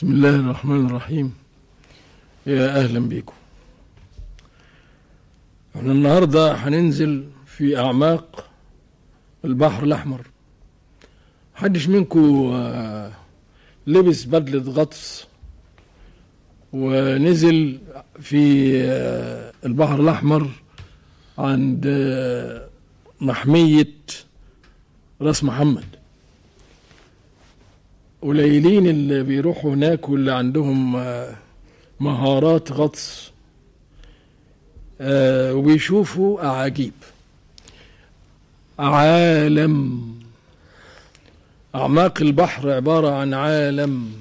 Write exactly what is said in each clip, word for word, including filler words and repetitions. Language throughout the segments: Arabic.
بسم الله الرحمن الرحيم. يا أهلا بيكم. احنا النهاردة هننزل في أعماق البحر الأحمر. محدش منكم لبس بدلة غطس ونزل في البحر الأحمر عند محمية راس محمد؟ قليلين اللي بيروحوا هناك واللي عندهم مهارات غطس وبيشوفوا أعاجيب. عالم أعماق البحر عبارة عن عالم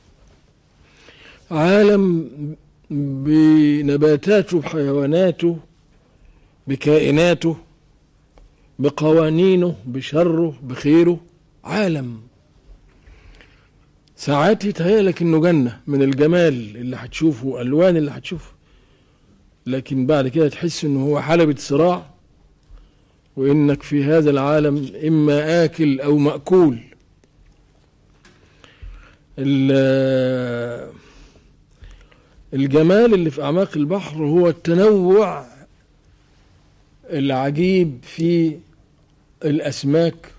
عالم بنباتاته بحيواناته بكائناته بقوانينه بشره بخيره. عالم ساعات يتهيألك انه جنة من الجمال اللي هتشوفه، الوان اللي هتشوفه، لكن بعد كده تحس انه هو حلبة صراع، وانك في هذا العالم اما اكل او مأكول. الجمال اللي في اعماق البحر هو التنوع العجيب في الاسماك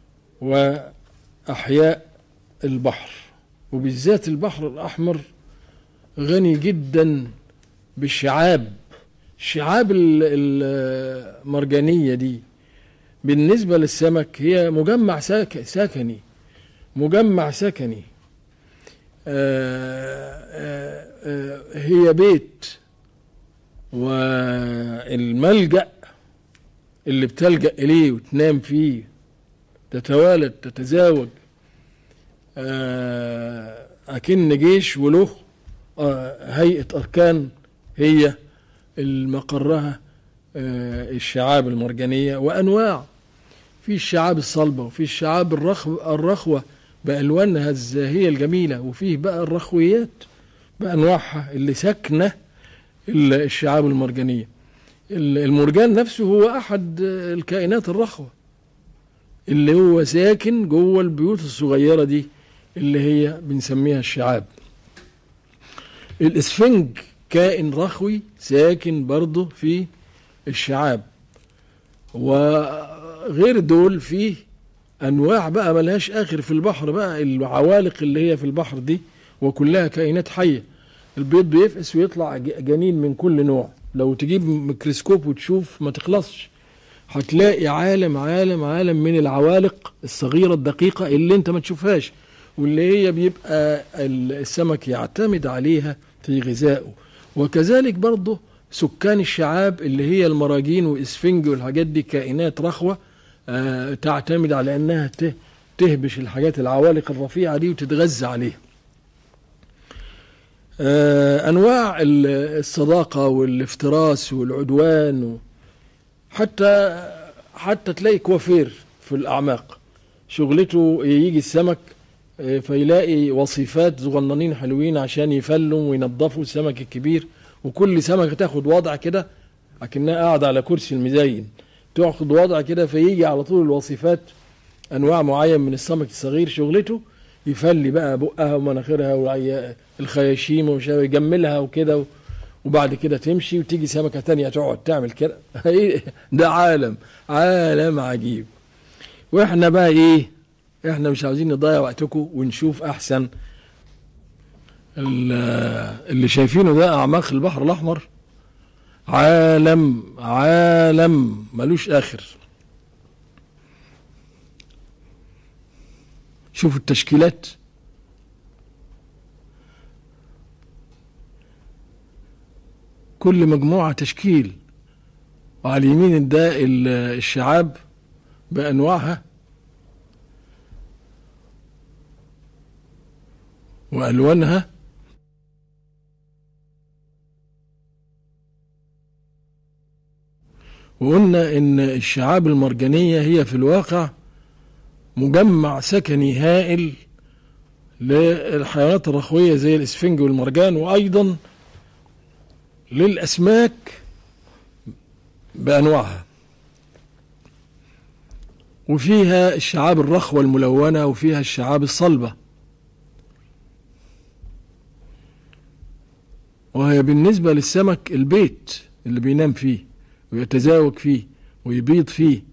واحياء البحر، وبالذات البحر الأحمر غني جدا بالشعاب. الشعاب المرجانية دي بالنسبة للسمك هي مجمع سكني مجمع سكني هي بيت والملجأ اللي بتلجأ إليه وتنام فيه، تتوالد تتزاوج، أكن جيش وله هيئة أركان هي المقرها الشعاب المرجانية وأنواع. في الشعاب الصلبة وفي الشعاب الرخوة بألوانها الزاهية الجميلة، وفيه بقى الرخويات بأنواعها اللي سكنة الشعاب المرجانية. المرجان نفسه هو أحد الكائنات الرخوة اللي هو ساكن جوه البيوت الصغيرة دي اللي هي بنسميها الشعاب. الاسفنج كائن رخوي ساكن برضه في الشعاب، وغير دول فيه انواع بقى ملهاش اخر في البحر، بقى العوالق اللي هي في البحر دي وكلها كائنات حية. البيض بيفقس ويطلع جنين من كل نوع، لو تجيب ميكروسكوب وتشوف ما تخلصش، هتلاقي عالم عالم عالم من العوالق الصغيرة الدقيقة اللي انت ما تشوفهاش، واللي هي بيبقى السمك يعتمد عليها في غذائه. وكذلك برضه سكان الشعاب اللي هي المراجين والاسفنج والحاجات دي كائنات رخوة آه تعتمد على انها تهبش الحاجات العوالق الرفيعة دي وتتغذى عليها. آه انواع الصداقة والافتراس والعدوان و حتى حتى تلاقي كوافير في الأعماق شغلته يجي السمك فيلاقي وصيفات صغننين حلوين عشان يفلوا وينظفوا السمك الكبير، وكل سمكة تاخد وضع كده لكنها قاعدة على كرسي المزين، تاخد وضع كده فيجي على طول الوصيفات أنواع معين من السمك الصغير شغلته يفلي بقى بقها ومناخيرها والخياشيم ويجملها وكده، وبعد كده تمشي وتيجي سمكة تانية تقعد تعمل كده. ده عالم عالم عجيب. واحنا بقى ايه، احنا مش عاوزين نضيع وقتكم ونشوف احسن اللي شايفينه ده. اعماق البحر الاحمر عالم عالم ملوش اخر. شوفوا التشكيلات، كل مجموعة تشكيل، وعلى اليمين ده الشعاب بأنواعها وألوانها، وقلنا إن الشعاب المرجانية هي في الواقع مجمع سكني هائل للحيوانات الرخوية زي الإسفنج والمرجان، وأيضا للأسماك بأنواعها. وفيها الشعاب الرخوة الملونة وفيها الشعاب الصلبة. وهي بالنسبة للسمك البيت اللي بينام فيه ويتزاوج فيه ويبيض فيه.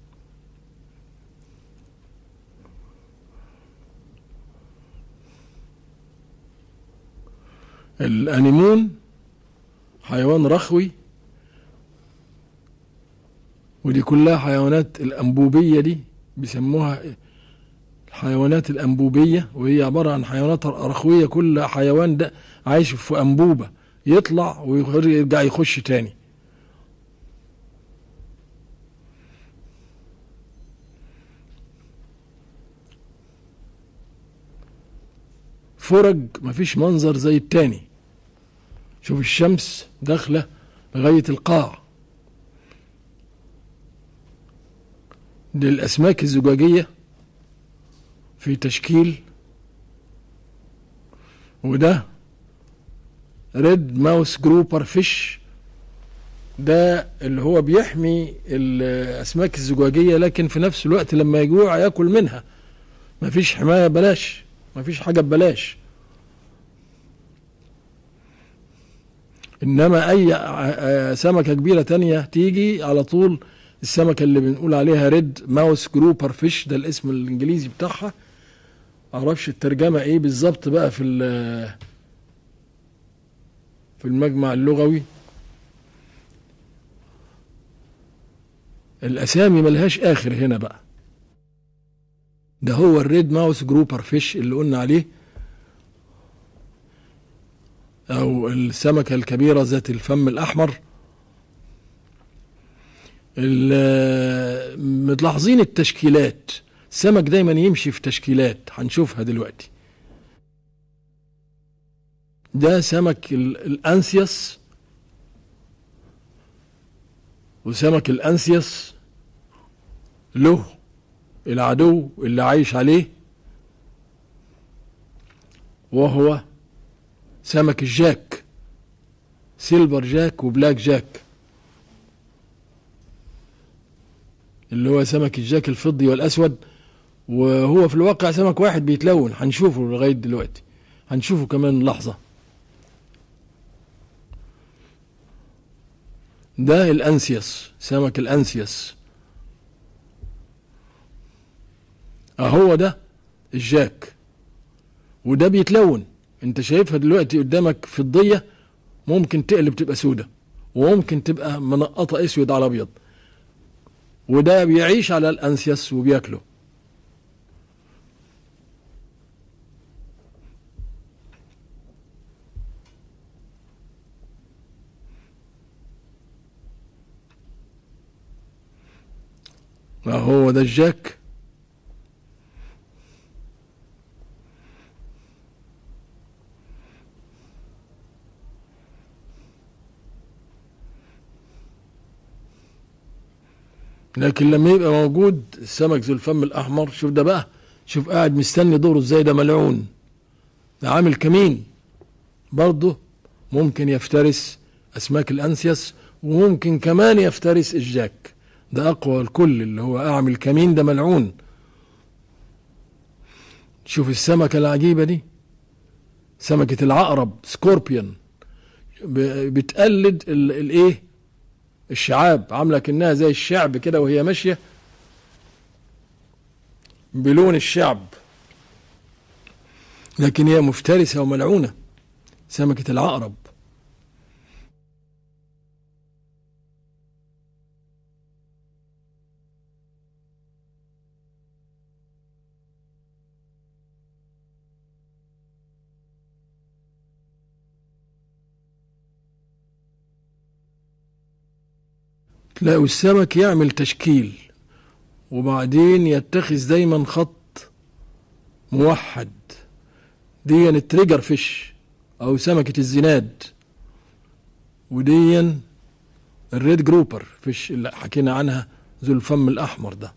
الأنيمون حيوان رخوي، ودي كلها حيوانات الأنبوبية، دي بيسموها الحيوانات الأنبوبية، وهي عبارة عن حيوانات رخوية. كل حيوان ده عايش في أنبوبة، يطلع ويرجع يخش تاني. فرج مفيش منظر زي التاني. شوف الشمس داخلة لغاية القاع. دي الأسماك الزجاجية في تشكيل، وده ريد ماوس جروبر فيش، ده اللي هو بيحمي الأسماك الزجاجية، لكن في نفس الوقت لما يجوع ياكل منها. مفيش حماية بلاش، مفيش حاجة ببلاش. إنما أي سمكة كبيرة تانية تيجي على طول، السمكة اللي بنقول عليها ريد ماوس جروبر فيش، ده الاسم الإنجليزي بتاعها. معرفش الترجمة إيه بالظبط بقى في في المجمع اللغوي. الأسامي ملهاش آخر هنا بقى. ده هو الريد ماوس جروبر فيش اللي قلنا عليه، أو السمكة الكبيرة ذات الفم الأحمر. متلاحظين التشكيلات، السمك دايما يمشي في تشكيلات، هنشوفها دلوقتي. ده سمك الأنسيوس، وسمك الأنسيوس له العدو اللي عايش عليه، وهو سمك الجاك، سيلفر جاك وبلاك جاك، اللي هو سمك الجاك الفضي والأسود. وهو في الواقع سمك واحد بيتلون، هنشوفه لغاية دلوقتي، هنشوفه كمان لحظة. ده الأنسيوس، سمك الأنسيوس اهو. ده الجاك، وده بيتلون. انت شايفها دلوقتي قدامك فضية، ممكن تقلب تبقى سودة، وممكن تبقى منقطة اسود على ابيض. وده بيعيش على الأنسيوس وبياكله. اهو ده الجاك. لكن لما يبقى موجود السمك ذو الفم الأحمر، شوف ده بقى، شوف قاعد مستني دوره ازاي، ده ملعون، ده عامل كمين برضه، ممكن يفترس أسماك الأنسيوس، وممكن كمان يفترس الجاك. ده أقوى الكل، اللي هو أعمل كمين، ده ملعون. شوف السمكة العجيبة دي، سمكة العقرب، سكوربيون، بتقلد الايه، الشعاب، عامله كأنها زي الشعب كده وهي ماشيه بلون الشعب، لكن هي مفترسه وملعونه، سمكه العقرب. تلاقوا السمك يعمل تشكيل، وبعدين يتخذ دايما خط موحد. دي التريجر فيش او سمكة الزناد، ودي الريد جروبر فيش اللي حكينا عنها ذو الفم الاحمر ده.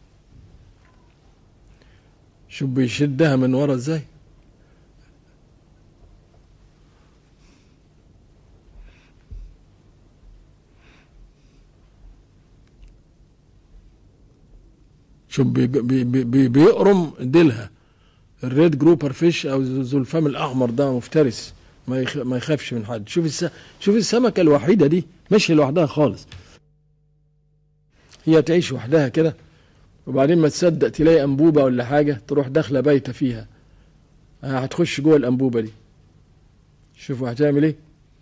شوف بيشدها من ورا ازاي. شوف بي بي بي بيقرم ديلها. الريد جروبر فيش او ذو الفم الاحمر ده مفترس ما يخ... ما يخافش من حد. شوف الس... شوف السمكة الوحيدة دي ماشية لوحدها خالص، هي تعيش وحدها كده، وبعدين ما تصدق تلاقي أنبوبة ولا حاجة تروح داخلة بايتة فيها، هتخش جوه الأنبوبة دي. شوفوا هتعمل ايه،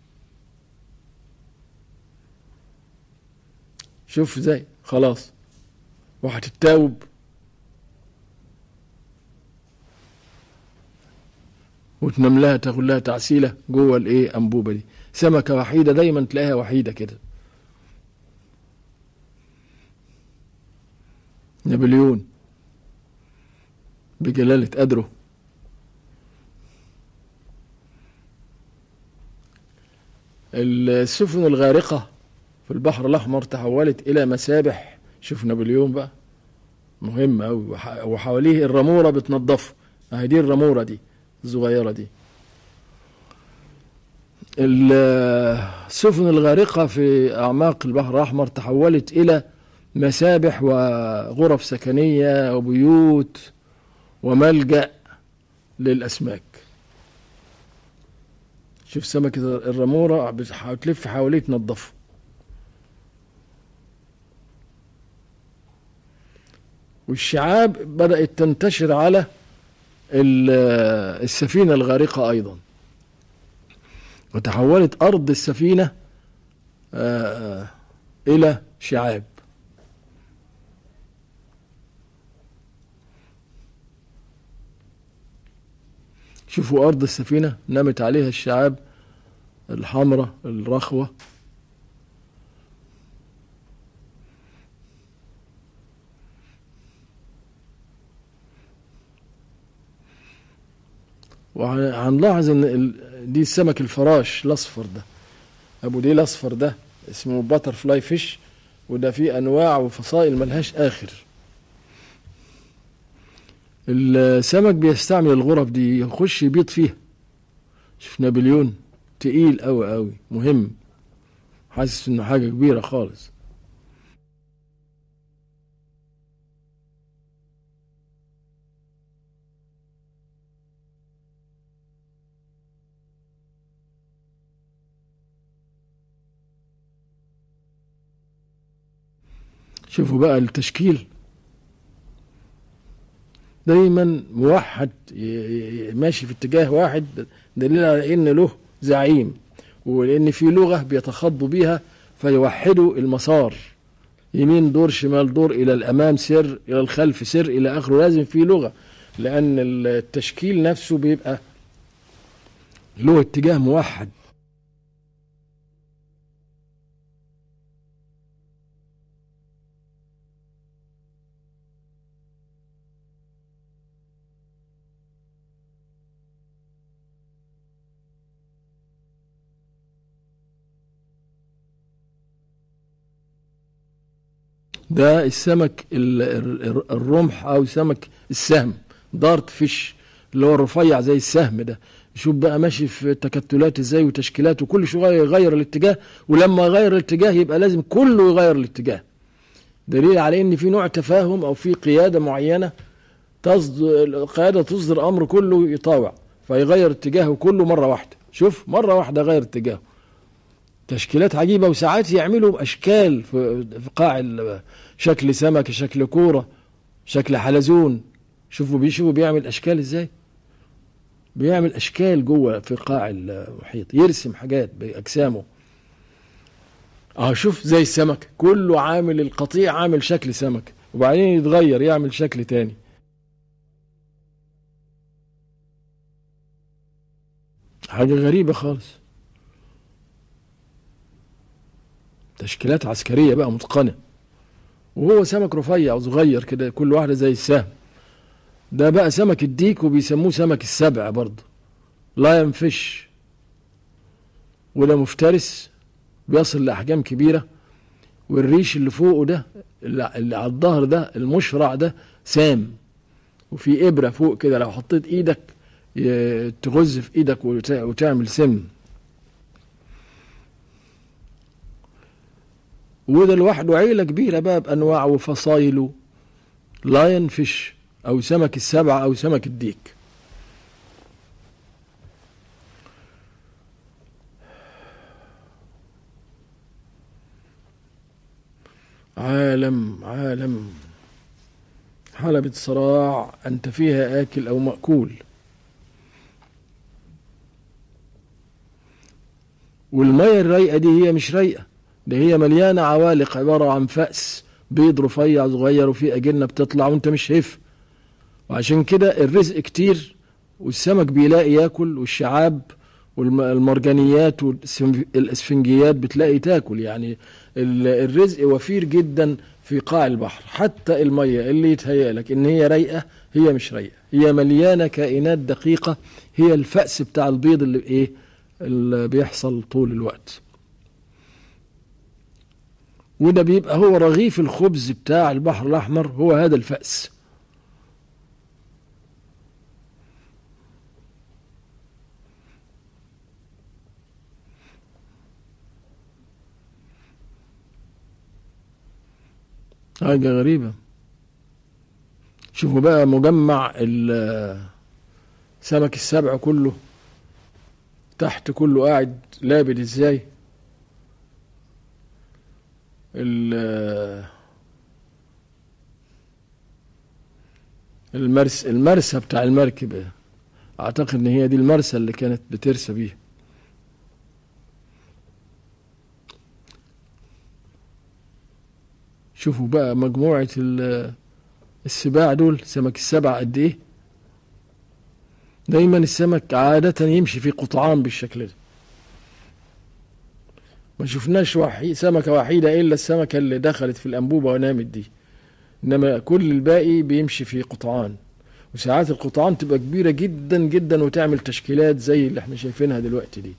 شوف ازاي، خلاص وهتتاوب وتنام لها، تاخد لها تعسيلة جوه الايه أنبوبة دي. سمكة وحيدة دايما تلاقيها وحيدة كده. نابليون بجلالة قدره. السفن الغارقة في البحر الأحمر تحولت إلى مسابح. شوف نابليون بقى مهم أوي، وحواليه الرمورة بتنظفه، اهي دي الرمورة دي الصغيرة دي. السفن الغارقة في أعماق البحر الأحمر تحولت إلى مسابح وغرف سكنية وبيوت وملجأ للأسماك. شوف سمكة الرمورة بتلف حواليه تنظفه. والشعاب بدأت تنتشر على السفينة الغارقة أيضا، وتحولت أرض السفينة إلى شعاب. شوفوا أرض السفينة نمت عليها الشعاب الحمراء الرخوة. وهنلاحظ ان دي السمك الفراش الاصفر ده، ابو ديل الاصفر ده اسمه باتر فلاي فيش، وده فيه انواع وفصائل ملهاش اخر. السمك بيستعمل الغرف دي يخش يبيض فيها. شوف نابليون تقيل قوي قوي، مهم، حاسس انه حاجة كبيرة خالص. شوفوا بقى التشكيل دايما موحد، ماشي في اتجاه واحد، دليل على ان له زعيم، ولان في لغة بيتخضوا بيها فيوحدوا المسار، يمين دور، شمال دور، الى الامام سر، الى الخلف سر، الى اخره. لازم في لغة، لان التشكيل نفسه بيبقى له اتجاه موحد. ده السمك الرمح او سمك السهم، دارت فيش، اللي هو الرفيع زي السهم ده. شوف بقى ماشي في تكتلات ازاي وتشكيلات، وكل شويه يغير الاتجاه، ولما يغير الاتجاه يبقى لازم كله يغير الاتجاه. دليل على ان في نوع تفاهم او في قياده معينه، تصدر القياده تصدر امر كله يطاوع، فيغير اتجاهه كله مره واحده. شوف مره واحده غير اتجاهه. تشكيلات عجيبة، وساعات يعملوا أشكال في قاع، شكل سمكة، شكل كورة، شكل حلزون. شوفوا بيشوفوا بيعمل أشكال إزاي، بيعمل أشكال جوه في قاع المحيط، يرسم حاجات بأجسامه. أهو شوف زي السمك، كله عامل القطيع عامل شكل سمك، وبعدين يتغير يعمل شكل تاني. حاجة غريبة خالص. تشكيلات عسكرية بقى متقنة. وهو سمك رفيع وصغير كده، كل واحدة زي السهم. ده بقى سمك الديك، وبيسموه سمك السبع برضه، لا ينفش، وده مفترس بيصل لأحجام كبيرة. والريش اللي فوقه ده، اللي على الظهر ده، المشرع ده سام، وفي إبرة فوق كده، لو حطيت إيدك تغز في إيدك وتعمل سم. وده لوحده عيلة كبيرة بقى بأنواع وفصائله، لاين فيش أو سمك السبع أو سمك الديك. عالم عالم حلبة صراع أنت فيها آكل أو مأكول. والمية الرايقة دي هي مش رايقة، ده هي مليانة عوالق عبارة عن فأس، بيض رفيع صغير وفيه أجنة بتطلع وانت مش شايفها. وعشان كده الرزق كتير والسمك بيلاقي ياكل، والشعاب والمرجانيات والاسفنجيات بتلاقي تاكل. يعني الرزق وفير جدا في قاع البحر. حتى المية اللي يتهيأ لك ان هي رايقة هي مش رايقة، هي مليانة كائنات دقيقة، هي الفأس بتاع البيض اللي ايه اللي بيحصل طول الوقت. وده بيبقى هو رغيف الخبز بتاع البحر الأحمر، هو هذا الفأس. حاجة غريبة. شوفوا بقى مجمع سمك السبع كله تحت، كله قاعد لابد ازاي. المرس المرسى بتاع المركب، اعتقد ان هي دي المرسى اللي كانت بترسى بيها. شوفوا بقى مجموعة السباع دول، سمك السبع قد ايه. دايما السمك عادة يمشي في قطعان بالشكل ده، ما شفناش وحي سمكة وحيدة إلا السمكة اللي دخلت في الأنبوبة ونامت دي، إنما كل الباقي بيمشي في قطعان. وساعات القطعان تبقى كبيرة جدا جدا وتعمل تشكيلات زي اللي احنا شايفينها دلوقتي دي.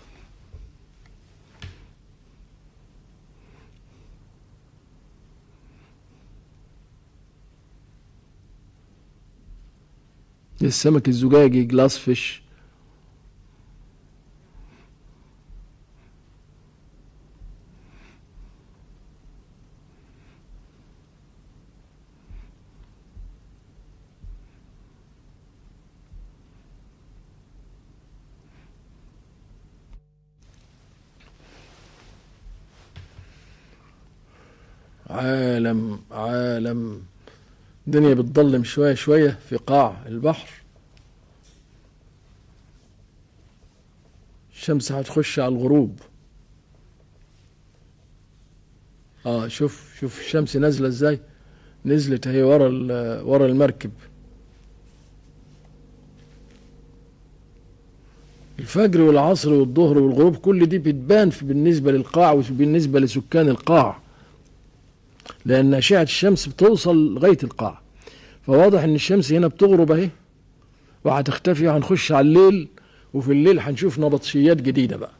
السمك الزجاجي جلاس فيش. عالم عالم الدنيا بتضلم شوية شوية في قاع البحر. الشمس هتخش على الغروب. اه شوف شوف الشمس نازلة ازاي، نزلت اهي ورا ورا المركب. الفجر والعصر والظهر والغروب كل دي بتبان بالنسبة للقاع وبالنسبة لسكان القاع، لأن أشعة الشمس بتوصل لغاية القاع. فواضح إن الشمس هنا بتغرب أهي وهتختفي، وهنخش على الليل، وفي الليل هنشوف نبطشيات جديدة بقى.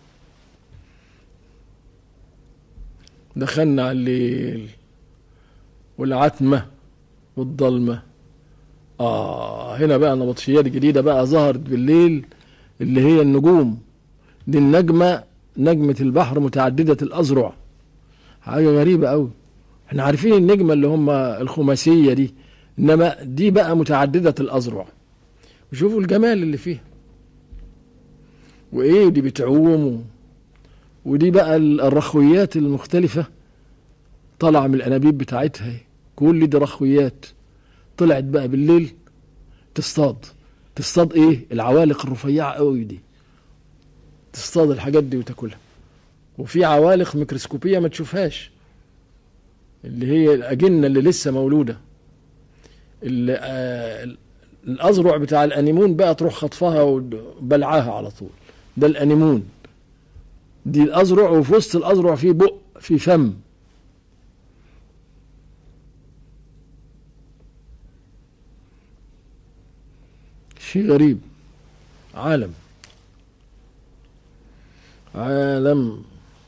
دخلنا على الليل والعتمة والظلمة. آه هنا بقى نبطشيات جديدة بقى ظهرت بالليل، اللي هي النجوم دي. النجمة نجمة البحر متعددة الأذرع، حاجة غريبة أوي. احنا عارفين النجمة اللي هم الخماسية دي، إنما دي بقى متعددة الأذرع. وشوفوا الجمال اللي فيها، وإيه دي بتعوم، ودي بقى الرخويات المختلفة طلع من الأنابيب بتاعتها. كل دي رخويات طلعت بقى بالليل تصطاد. تصطاد ايه؟ العوالق الرفيعة قوي دي، تصطاد الحاجات دي وتاكلها. وفي عوالق ميكروسكوبية ما تشوفهاش، اللي هي الأجنة اللي لسه مولودة. آه الأذرع بتاع الأنيمون بقى تروح خطفها وبلعاها على طول. ده الأنيمون، دي الأذرع، وفي وسط الأذرع في بق، في فم. شيء غريب. عالم عالم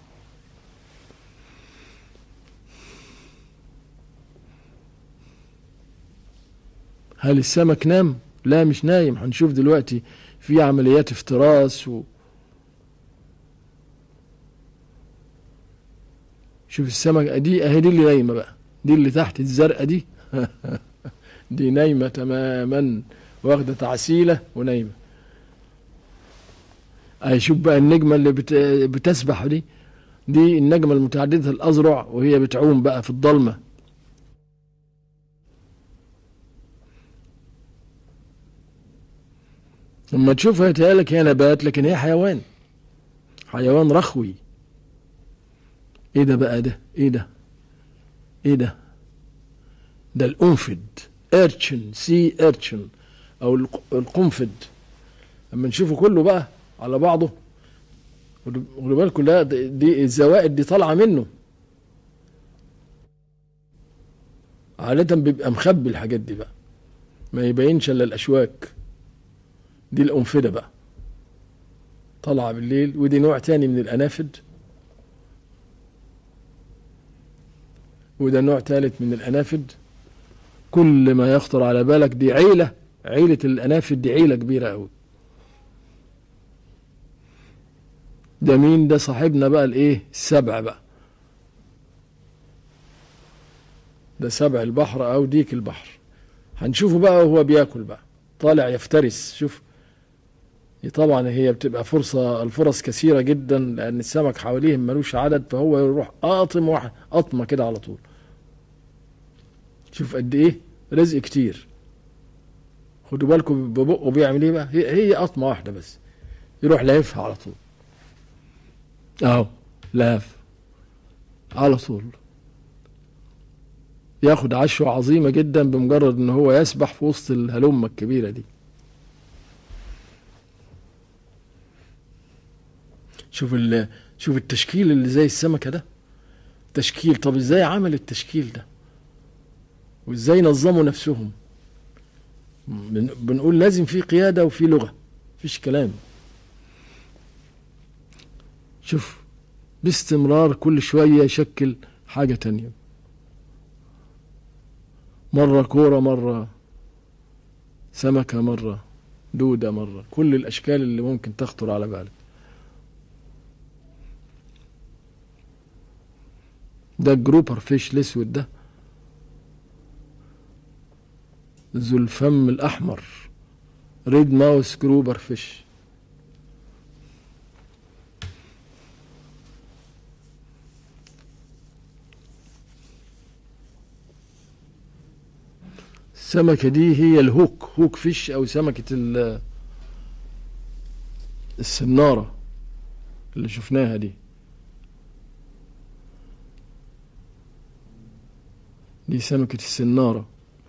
هل السمك نام؟ لا مش نايم. هنشوف دلوقتي في عمليات افتراس و... شوف السمك دي اهي، دي اللي نايمة بقى، دي اللي تحت الزرقاء دي دي نايمة تماما، واخدة تعسيلة ونايمة. اهي شوف بقى النجمة اللي بت... بتسبح دي، دي النجمة المتعددة الأذرع وهي بتعوم بقى في الضلمة. لما تشوفها يتهيألك هي نبات، لكن هي حيوان، حيوان رخوي. ايه ده بقى؟ ده ايه ده؟ ايه ده؟ ده القنفد، ارتشن، سي ارتشن او القنفد. لما نشوفه كله بقى على بعضه، خدوا بالكم، لا دي الزوائد دي طالعه منه، عادة بيبقى مخبي الحاجات دي بقى، ما يبينش الا الاشواك. دي القنفدة بقى طالعه بالليل. ودي نوع تاني من الانافد، وده نوع ثالث من الانافد. كل ما يخطر على بالك دي عيلة، عيلة الانافد دي عيلة كبيرة قوي. ده مين ده؟ صاحبنا بقى الايه؟ السبع بقى، ده سبع البحر او ديك البحر. هنشوفه بقى وهو بياكل بقى، طالع يفترس. شوف، طبعا هي بتبقى فرصة، الفرص كثيرة جدا لان السمك حواليهم ملوش عدد، فهو يروح قاطم واحد قطمة كده على طول. شوف قد ايه رزق كتير. خدوا بالكم ببقه بيعمل ايه بقى، هي, هي قطمة واحدة بس يروح لايفها على طول. اهو لاف على طول، ياخد عشوة عظيمة جدا بمجرد ان هو يسبح في وسط الهلمة الكبيرة دي. شوف شوف التشكيل اللي زي السمكة ده، تشكيل. طب ازاي عمل التشكيل ده وازاي نظموا نفسهم؟ بنقول لازم في قيادة وفي لغة، مفيش كلام. شوف باستمرار كل شوية يشكل حاجة تانية، مرة كورة، مرة سمكة، مرة دودة، مرة كل الأشكال اللي ممكن تخطر على بالك. ده الجروبر فيش الأسود ده، ذو الفم الأحمر، ريد ماوس جروبر فيش. السمكة دي هي الهوك، هوك فيش أو سمكة السنارة اللي شفناها دي. دي سمكة السنارة.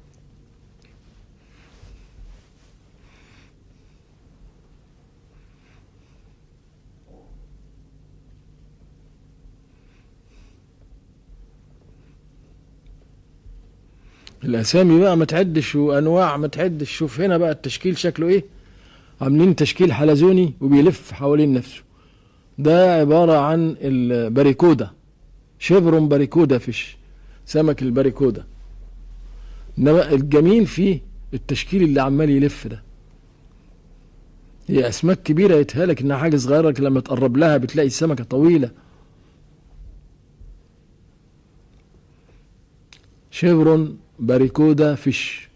الأسامي بقى ما تعدش وأنواع ما تعدش. شوف هنا بقى التشكيل شكله إيه، عاملين تشكيل حلزوني وبيلف حوالين نفسه. ده عبارة عن الباريكودا، شيفرون باريكودا فيش، سمك الباريكودا. إنما الجميل فيه التشكيل اللي عمال يلف ده. هي أسماك كبيرة يتهالك إنها حاجة صغيرة، لما تقرب لها بتلاقي السمكة طويلة. شيفرون باريكودا فيش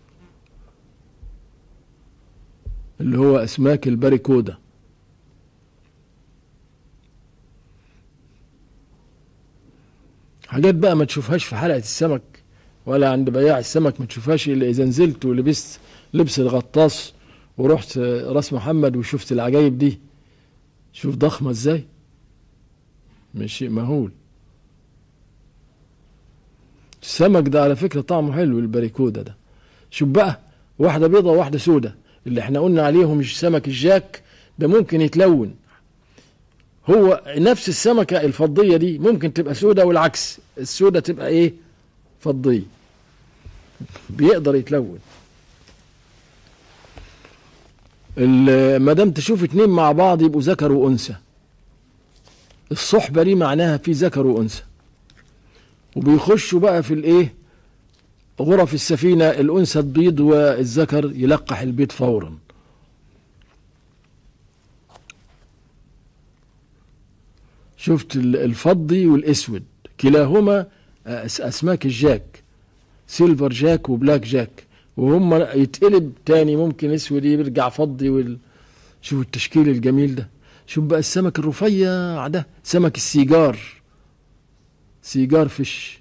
اللي هو أسماك الباريكودا. حاجات بقى ما تشوفهاش في حلقة السمك ولا عند بياع السمك، ما تشوفهاش إلا إذا نزلت ولبست لبس الغطاس ورحت راس محمد وشفت العجايب دي. شوف ضخمة ازاي، مش شيء مهول. السمك ده على فكرة طعمه حلو الباريكودا ده. شوف بقى، واحدة بيضة وواحدة سودة، اللي احنا قلنا عليهم مش سمك الجاك ده ممكن يتلون. هو نفس السمكة الفضية دي ممكن تبقى سودة، والعكس السودة تبقى ايه؟ فضية. بيقدر يتلون. ما دام تشوف اتنين مع بعض يبقوا ذكر وانثى. الصحبة دي معناها في ذكر وانثى، وبيخشوا بقى في الايه؟ غرف السفينة، الانثى تبيض والذكر يلقح البيض فورا. شفت الفضي والاسود كلاهما اسماك الجاك، سيلفر جاك وبلاك جاك، وهم يتقلب تاني ممكن اسود يرجع فضي وال... شوف التشكيل الجميل ده. شوف بقى السمك الرفيع ده، سمك السيجار، سيجار فيش،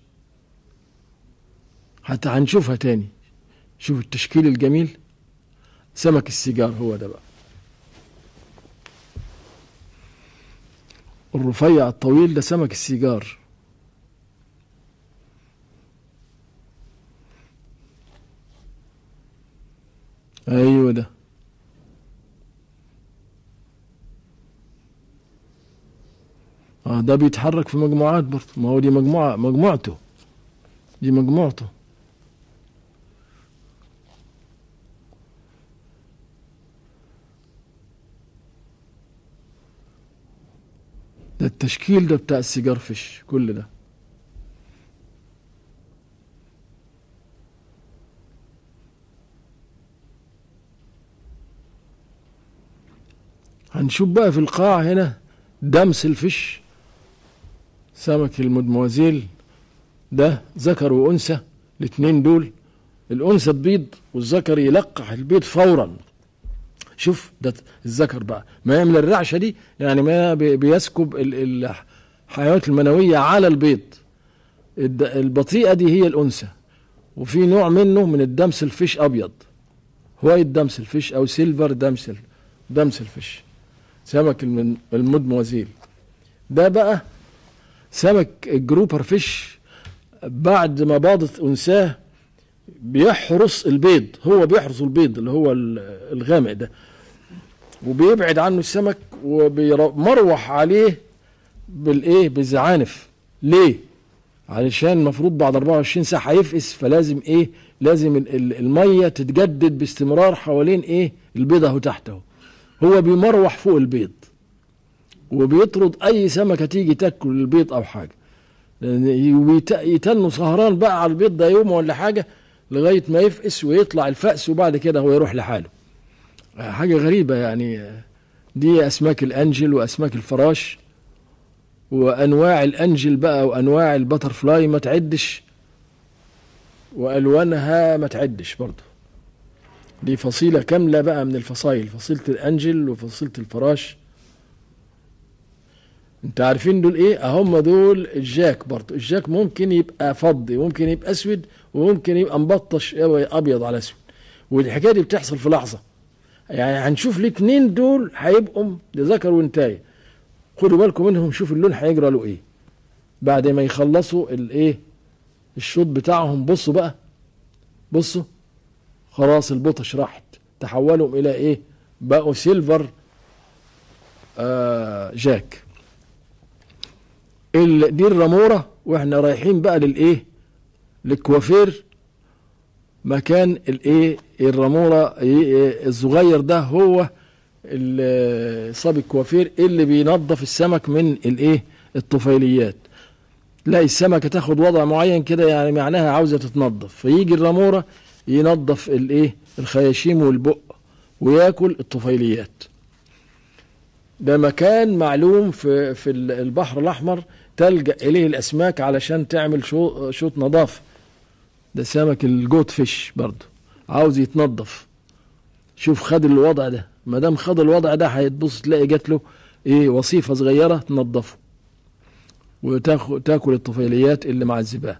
حتى هنشوفها تاني. شوف التشكيل الجميل، سمك السيجار هو ده بقى، الرفيع الطويل ده سمك السيجار. ايوه ده. اه ده بيتحرك في مجموعات برضه، ما هو دي مجموعة، مجموعته دي مجموعته. ده التشكيل ده بتاع السيجار فيش كل ده. هنشوف بقى في القاع هنا دمس الفيش، سمك المدموزيل ده ذكر وأنثى، الاتنين دول الأنثى تبيض والذكر يلقح البيض فورا. شوف ده الذكر بقى ما يعمل الرعشة دي، يعني ما بيسكب الحيوانات المنوية على البيض. البطيئة دي هي الأنثى. وفي نوع منه من الدمس الفيش أبيض، وايت دمس الفيش أو سيلفر دمس دمس الفيش، سمك المدموزيل ده بقى سمك الجروبر فيش. بعد ما باضت أنثاه بيحرس البيض، هو بيحرس البيض اللي هو الغامق ده، وبيبعد عنه السمك وبيمروح عليه بالايه، بالزعانف. ليه؟ علشان المفروض بعد أربعة وعشرين ساعة هيفقس، فلازم ايه، لازم المية تتجدد باستمرار حوالين ايه البيض اهو تحته. هو بيمروح فوق البيض وبيطرد اي سمكة تيجي تاكل البيض او حاجة، يتنوا سهران بقى على البيض ده يوم ولا حاجة لغاية ما يفقس ويطلع الفأس، وبعد كده هو يروح لحاله. حاجة غريبة يعني. دي أسماك الأنجل وأسماك الفراش، وأنواع الأنجل بقى وأنواع البترفلاي ما تعدش، وألوانها ما تعدش برضه. دي فصيلة كاملة بقى من الفصائل، فصيلة الأنجل وفصيلة الفراش. انت عارفين دول ايه؟ اهم دول الجاك برضه. الجاك ممكن يبقى فضي، ممكن يبقى اسود، وممكن يبقى مبطش ابيض على اسود، والحكايه دي بتحصل في لحظه. يعني هنشوف الاثنين دول هيبقوا لذكر وانتايه، خدوا بالكم منهم، شوف اللون هيجرى له ايه بعد ما يخلصوا الايه الشوط بتاعهم. بصوا بقى، بصوا خلاص البطش راحت، تحولوا الى ايه، بقوا سيلفر آه جاك. دي الرمورة. واحنا رايحين بقى للايه، للكوافير. مكان الايه الرمورة الصغير ده هو صاب الكوافير اللي بينظف السمك من الايه الطفيليات. تلاقي السمكة تاخد وضع معين كده، يعني معناها عاوزة تتنظف، فيجي الرمورة ينظف الايه الخياشيم والبق وياكل الطفيليات. ده مكان معلوم في في البحر الأحمر تلجأ إليه الأسماك علشان تعمل شو شوط نظافة. ده سمك الجوت فيش برضه عاوز يتنظف. شوف خد الوضع ده، ما دام خد الوضع ده هيتبص تلاقي جات له ايه وصيفة صغيرة تنظفه وتاكل الطفيليات اللي مع الزباه.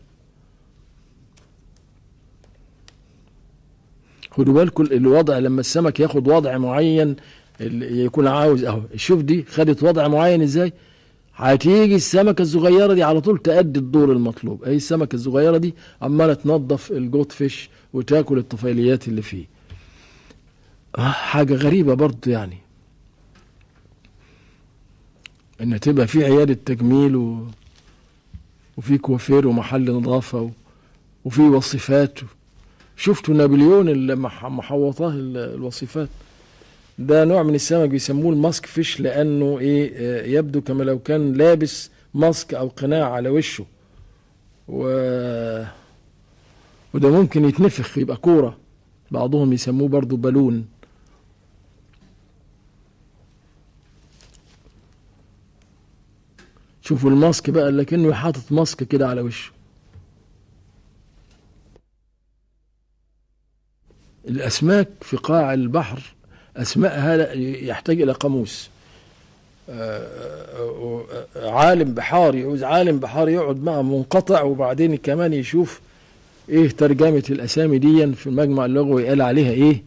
خدوا بالكم الوضع لما السمك ياخد وضع معين يكون عاوز اهو. شوف دي خدت وضع معين ازاي، هتيجي السمكة الصغيرة دي على طول تأدي الدور المطلوب. اي السمكة الصغيرة دي عمالة تنظف الجوت فيش وتاكل الطفيليات اللي فيه. آه حاجة غريبة برضه يعني، ان تبقى في عيادة تجميل و... وفي كوافير ومحل نظافة و... وفي وصفات. شفتوا نابليون اللي محوطاه الوصفات. ده نوع من السمك بيسموه الماسك فيش، لانه ايه يبدو كما لو كان لابس ماسك او قناع على وشه، و... وده ممكن يتنفخ يبقى كورة. بعضهم يسموه برضو بالون. شوفوا الماسك بقى لكنه حاطط ماسك كده على وشه. الأسماك في قاع البحر أسمائها يحتاج إلى قاموس. عالم بحار يعوز عالم بحار يقعد معه منقطع، وبعدين كمان يشوف ايه ترجمة الاسامي دي في المجمع اللغوي قال عليها ايه.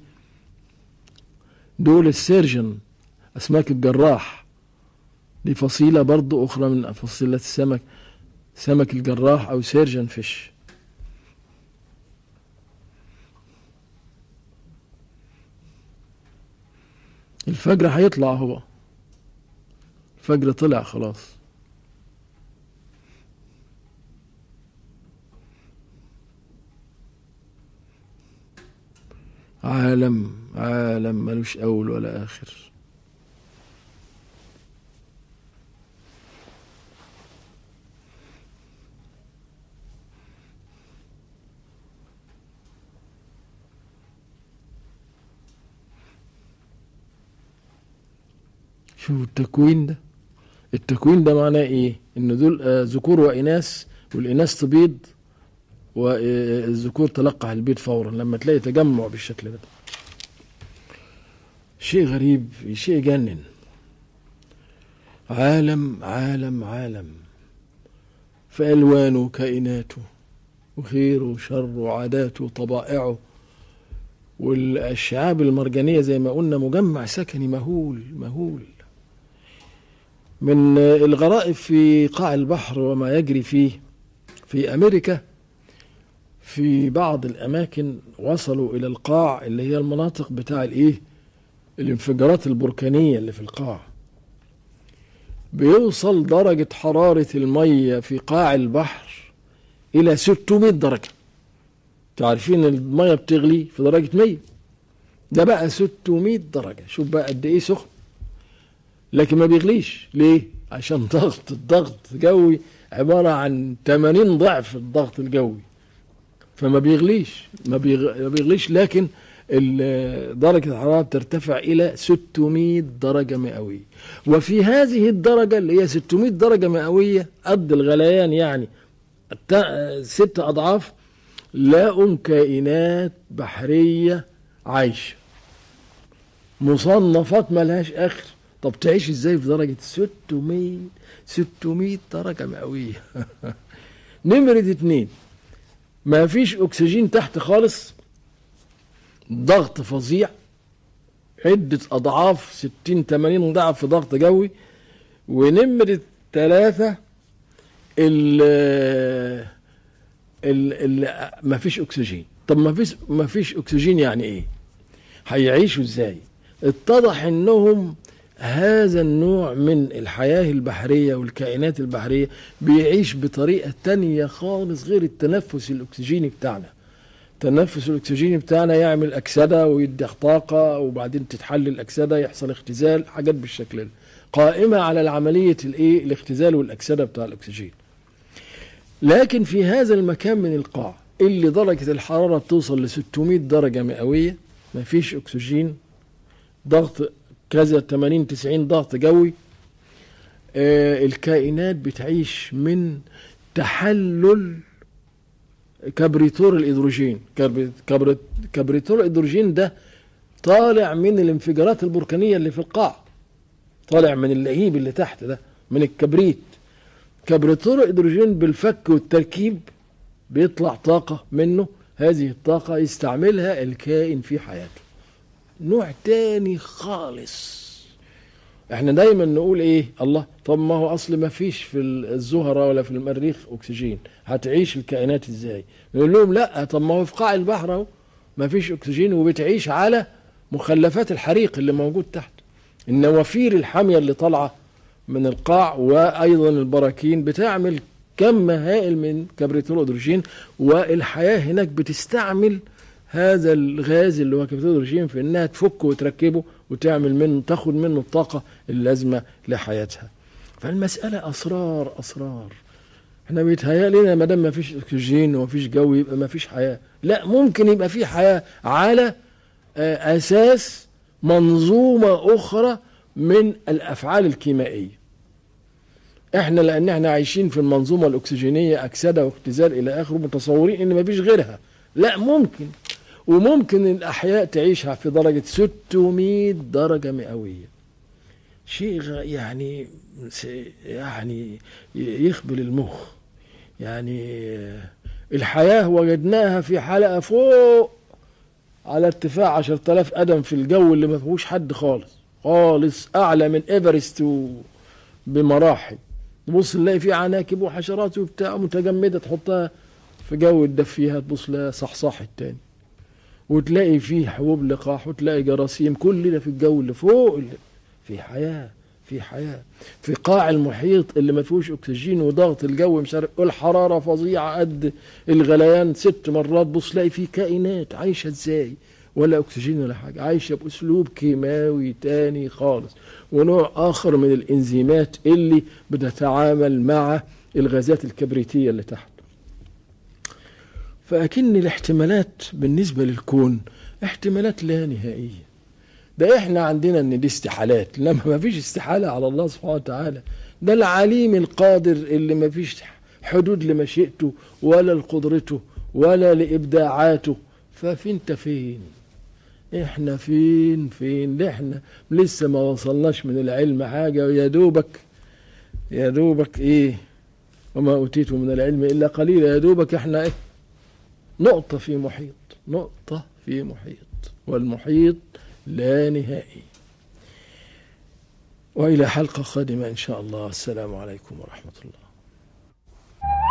دول السيرجن، اسماك الجراح، دي فصيلة برضو اخرى من فصيلة السمك، سمك الجراح او سيرجن فيش. الفجر هيطلع، هو الفجر طلع خلاص. عالم عالم ملوش أول ولا آخر. شوف التكوين ده، التكوين ده معناه ايه؟ ان دول آه ذكور وإناث، والإناث تبيض والذكور تلقح البيض فورا لما تلاقي تجمع بالشكل ده. شيء غريب، شيء يجنن. عالم عالم عالم في ألوانه وكائناته وخيره وشره وعاداته وطبائعه، والشعاب المرجانية زي ما قلنا مجمع سكني مهول مهول. من الغرائب في قاع البحر وما يجري فيه في أمريكا، في بعض الأماكن وصلوا إلى القاع اللي هي المناطق بتاع الإيه الانفجارات البركانية اللي في القاع، بيوصل درجة حرارة المية في قاع البحر إلى ستمائة درجة. تعرفين المية بتغلي في درجة مية، ده بقى ستمائة درجة. شوف بقى قد إيه سخن، لكن ما بيغليش. ليه؟ عشان ضغط الضغط الجوي عبارة عن ثمانين ضعف الضغط الجوي، فما بيغليش ما بيغليش لكن درجة الحرارة ترتفع إلى ستمائة درجة مئوية. وفي هذه الدرجة اللي هي ستمائة درجة مئوية قد الغليان، يعني ست أضعاف، لاقوا كائنات بحرية عايشة مصنفات ملهاش آخر. طب تعيش ازاي في درجة ستمائة ستمائة درجة مئوية؟ نمرة اتنين، ما فيش أكسجين تحت خالص، ضغط فظيع عدة أضعاف، ستين ثمانين ضعف في ضغط جوي. ونمرة ثلاثة ال ال ال ما فيش أكسجين. طب ما فيش ما فيش أكسجين يعني إيه؟ هيعيشوا إزاي؟ اتضح إنهم هذا النوع من الحياة البحرية والكائنات البحرية بيعيش بطريقة تانية خالص غير التنفس الأكسجيني بتاعنا. التنفس الأكسجيني بتاعنا يعمل أكسدة ويدي طاقة، وبعدين تتحل الأكسدة يحصل اختزال، حاجات بالشكل ده قائمة على العملية الإيه الاختزال والأكسدة بتاع الأكسجين. لكن في هذا المكان من القاع اللي درجة الحرارة بتوصل ل ستمائة درجة مئوية، ما فيش أكسجين، ضغط كذا ثمانين تسعين ضغط جوي، آه الكائنات بتعيش من تحلل كبريتور الهيدروجين. كبريتور الهيدروجين ده طالع من الانفجارات البركانية اللي في القاع، طالع من اللهيب اللي تحت ده، من الكبريت. كبريتور الهيدروجين بالفك والتركيب بيطلع طاقة منه، هذه الطاقة يستعملها الكائن في حياته. نوع تاني خالص. احنا دايما نقول ايه، الله طب ما هو اصل ما فيش في الزهرة ولا في المريخ اكسجين، هتعيش الكائنات ازاي؟ نقول لهم لا، طب ما هو في قاع البحر اهو ما فيش اكسجين وبتعيش على مخلفات الحريق اللي موجود تحت، النوافير الحامية اللي طالعة من القاع، وايضا البراكين بتعمل كم هائل من كبريتور الهيدروجين، والحياة هناك بتستعمل هذا الغاز اللي هو كبريتور الهيدروجين في انها تفكه وتركبه وتعمل منه، تاخد منه الطاقة اللازمة لحياتها. فالمسألة اسرار اسرار. احنا بيتهيأ لنا ما دام ما فيش اكسجين وما فيش جو يبقى ما فيش حياة. لا، ممكن يبقى في حياة على اساس منظومة اخرى من الافعال الكيميائية. احنا لان احنا عايشين في المنظومة الاكسجينية، اكسدة واختزال الى اخره، متصورين ان ما فيش غيرها. لا، ممكن، وممكن الأحياء تعيشها في درجة ستمائة درجة مئوية. شيء يعني يعني يخبل المخ. يعني الحياة وجدناها في حلقة فوق على ارتفاع عشرة آلاف قدم في الجو اللي ما فيهوش حد خالص خالص، أعلى من إيفرست بمراحل. تبص نلاقي فيه عناكب وحشرات وبتاع متجمدة، تحطها في جو تدفيها تبص لها صحصاح التاني، وتلاقي فيه حبوب لقاح وتلاقي جراثيم، كل ده في الجو اللي فوق اللي في حياة. في حياة في قاع المحيط اللي ما فيهوش اكسجين وضغط الجو مش عارف، الحرارة فظيعة قد الغليان ست مرات، بص تلاقي فيه كائنات عايشة ازاي، ولا اكسجين ولا حاجة، عايشة باسلوب كيماوي تاني خالص، ونوع اخر من الانزيمات اللي بتتعامل مع الغازات الكبريتية اللي تحت. فأكن الاحتمالات بالنسبة للكون احتمالات لا نهائية. ده احنا عندنا ان دي استحالات، لما ما فيش استحالة على الله سبحانه وتعالى. ده العليم القادر اللي ما فيش حدود لمشيئته ولا لقدرته ولا لإبداعاته. ففين انت فين؟ احنا فين فين؟ ده احنا لسه ما وصلناش من العلم حاجة، يا دوبك يا دوبك ايه، وما أوتيتم من العلم إلا قليلا، يا دوبك احنا ايه، نقطة في محيط، نقطة في محيط، والمحيط لا نهائي. وإلى حلقة قادمة إن شاء الله. السلام عليكم ورحمة الله.